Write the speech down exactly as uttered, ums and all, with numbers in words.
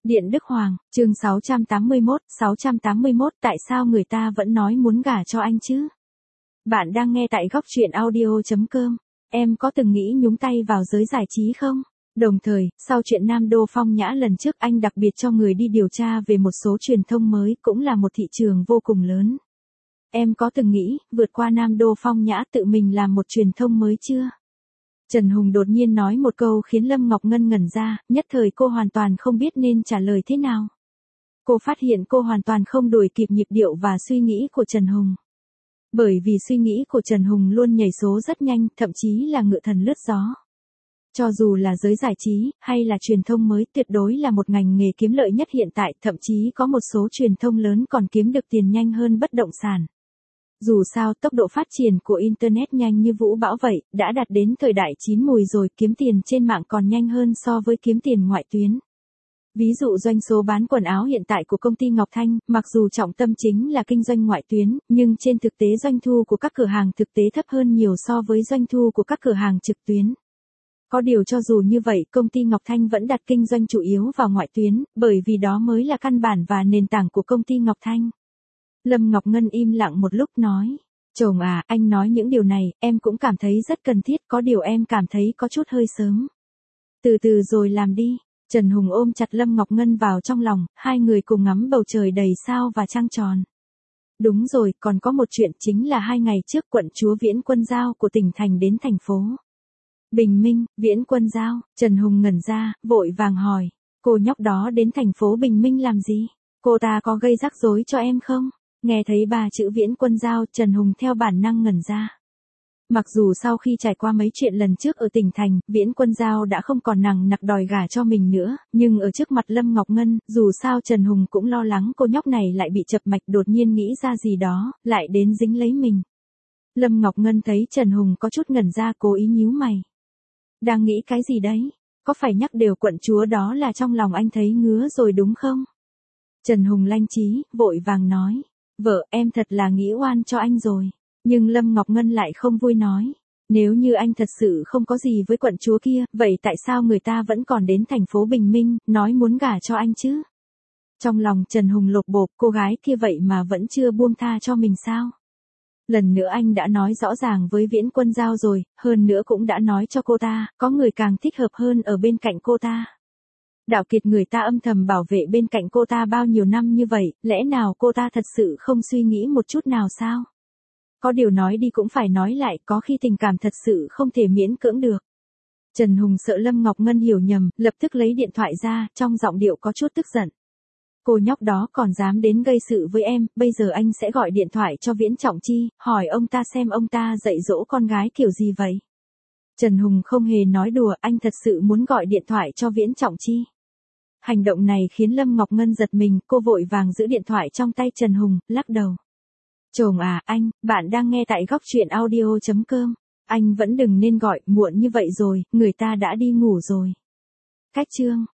Điện Đức Hoàng, chương sáu trăm tám mươi mốt, sáu trăm tám mươi mốt tại sao người ta vẫn nói muốn gả cho anh chứ? Bạn đang nghe tại góc truyện audio chấm com. Em có từng nghĩ nhúng tay vào giới giải trí không? Đồng thời, sau chuyện Nam Đô Phong Nhã lần trước anh đặc biệt cho người đi điều tra về một số truyền thông mới cũng là một thị trường vô cùng lớn. Em có từng nghĩ, vượt qua Nam Đô Phong Nhã tự mình làm một truyền thông mới chưa? Trần Hùng đột nhiên nói một câu khiến Lâm Ngọc Ngân ngẩn ra, nhất thời cô hoàn toàn không biết nên trả lời thế nào. Cô phát hiện cô hoàn toàn không đuổi kịp nhịp điệu và suy nghĩ của Trần Hùng. Bởi vì suy nghĩ của Trần Hùng luôn nhảy số rất nhanh, thậm chí là ngựa thần lướt gió. Cho dù là giới giải trí, hay là truyền thông mới, tuyệt đối là một ngành nghề kiếm lợi nhất hiện tại, thậm chí có một số truyền thông lớn còn kiếm được tiền nhanh hơn bất động sản. Dù sao, tốc độ phát triển của Internet nhanh như vũ bão vậy, đã đạt đến thời đại chín mùi rồi, kiếm tiền trên mạng còn nhanh hơn so với kiếm tiền ngoại tuyến. Ví dụ doanh số bán quần áo hiện tại của công ty Ngọc Thanh, mặc dù trọng tâm chính là kinh doanh ngoại tuyến, nhưng trên thực tế doanh thu của các cửa hàng thực tế thấp hơn nhiều so với doanh thu của các cửa hàng trực tuyến. Có điều cho dù như vậy, công ty Ngọc Thanh vẫn đặt kinh doanh chủ yếu vào ngoại tuyến, bởi vì đó mới là căn bản và nền tảng của công ty Ngọc Thanh. Lâm Ngọc Ngân im lặng một lúc nói, chồng à, anh nói những điều này, em cũng cảm thấy rất cần thiết, có điều em cảm thấy có chút hơi sớm. Từ từ rồi làm đi. Trần Hùng ôm chặt Lâm Ngọc Ngân vào trong lòng, hai người cùng ngắm bầu trời đầy sao và trăng tròn. Đúng rồi, còn có một chuyện chính là hai ngày trước quận chúa Viễn Quân Giao của tỉnh thành đến thành phố Bình Minh. Viễn Quân Giao, Trần Hùng ngẩn ra, vội vàng hỏi, cô nhóc đó đến thành phố Bình Minh làm gì? Cô ta có gây rắc rối cho em không? Nghe thấy ba chữ Viễn Quân Giao, Trần Hùng theo bản năng ngẩn ra. Mặc dù sau khi trải qua mấy chuyện lần trước ở tỉnh thành, Viễn Quân Giao đã không còn nằng nặc đòi gả cho mình nữa, nhưng ở trước mặt Lâm Ngọc Ngân, dù sao Trần Hùng cũng lo lắng cô nhóc này lại bị chập mạch, đột nhiên nghĩ ra gì đó, lại đến dính lấy mình. Lâm Ngọc Ngân thấy Trần Hùng có chút ngẩn ra, cố ý nhíu mày. Đang nghĩ cái gì đấy? Có phải nhắc đều quận chúa đó là trong lòng anh thấy ngứa rồi đúng không? Trần Hùng lanh trí, vội vàng nói. Vợ, em thật là nghĩ oan cho anh rồi. Nhưng Lâm Ngọc Ngân lại không vui nói. Nếu như anh thật sự không có gì với quận chúa kia, vậy tại sao người ta vẫn còn đến thành phố Bình Minh, nói muốn gả cho anh chứ? Trong lòng Trần Hùng lột bột, cô gái kia vậy mà vẫn chưa buông tha cho mình sao? Lần nữa anh đã nói rõ ràng với Viễn Quân Giao rồi, hơn nữa cũng đã nói cho cô ta, có người càng thích hợp hơn ở bên cạnh cô ta. Đạo Kiệt người ta âm thầm bảo vệ bên cạnh cô ta bao nhiêu năm như vậy, lẽ nào cô ta thật sự không suy nghĩ một chút nào sao? Có điều nói đi cũng phải nói lại, có khi tình cảm thật sự không thể miễn cưỡng được. Trần Hùng sợ Lâm Ngọc Ngân hiểu nhầm, lập tức lấy điện thoại ra, trong giọng điệu có chút tức giận. Cô nhóc đó còn dám đến gây sự với em, bây giờ anh sẽ gọi điện thoại cho Viễn Trọng Chi, hỏi ông ta xem ông ta dạy dỗ con gái kiểu gì vậy. Trần Hùng không hề nói đùa, anh thật sự muốn gọi điện thoại cho Viễn Trọng Chi. Hành động này khiến Lâm Ngọc Ngân giật mình, cô vội vàng giữ điện thoại trong tay Trần Hùng, lắc đầu. Chồng à, anh, bạn đang nghe tại góc truyện audio chấm com. Anh vẫn đừng nên gọi, muộn như vậy rồi, người ta đã đi ngủ rồi. Cách chương.